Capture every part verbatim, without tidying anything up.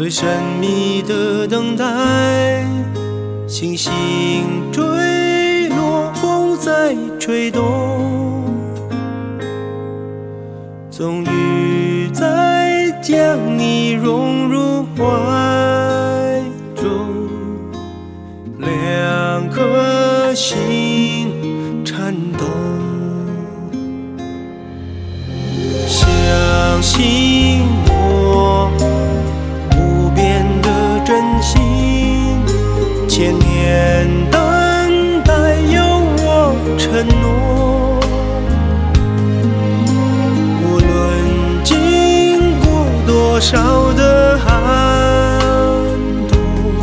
最神秘的等待，星星坠落，风在吹动，终于再将你融入怀中，两颗心颤动，相信我无边的真心，千年等待有我承诺，无论经过多少的寒冬，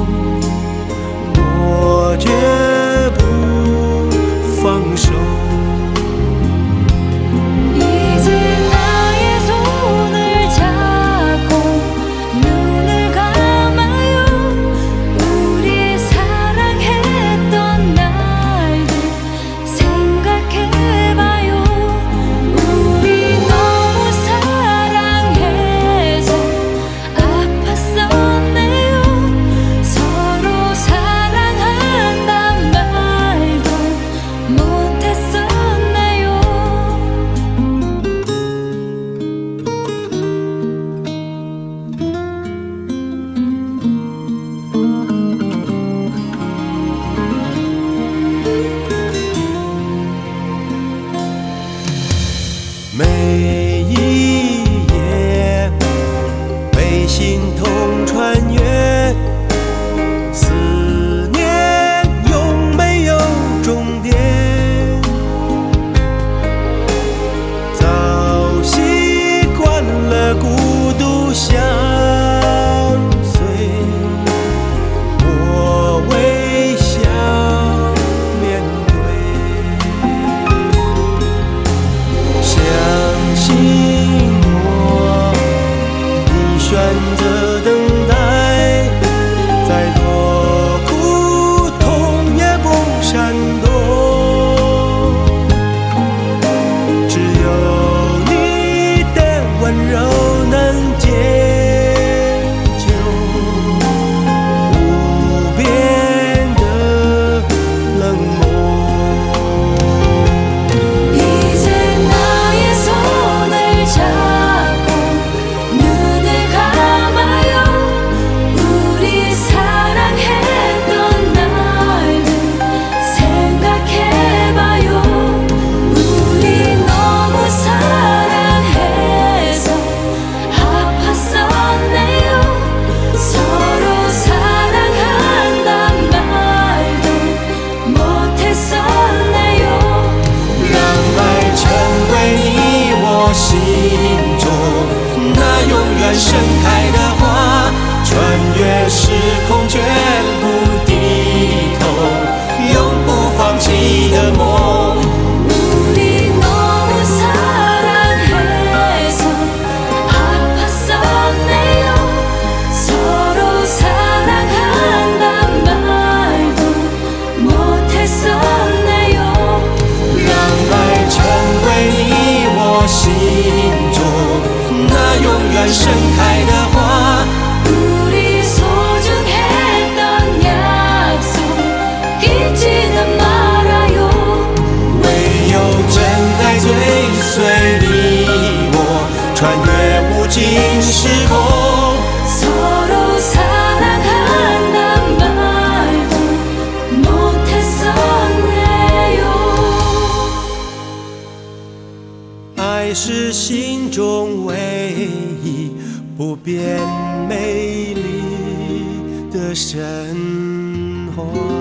我绝不放手。每一夜被心痛穿越，思念永没有终点，早习惯了孤独相随，我微笑面对，相信我，你选择等待，再多苦痛也不闪躲，只有你的温柔能解救无边的冷漠。心中那永远盛开的花，穿越时空绝不低头，永不放弃的梦。우리 너무 사랑해서 아팠었네요. 서로 사랑한단 말도 못했었네요. 让爱成为你我心中那永远盛开的花， 우리 소중했던 약속 잊지는 말아요. 唯有真爱追随你我，穿越无尽时空。 서로 사랑한단 말도 못했었네요. 爱是心中唯一不变美丽的神话。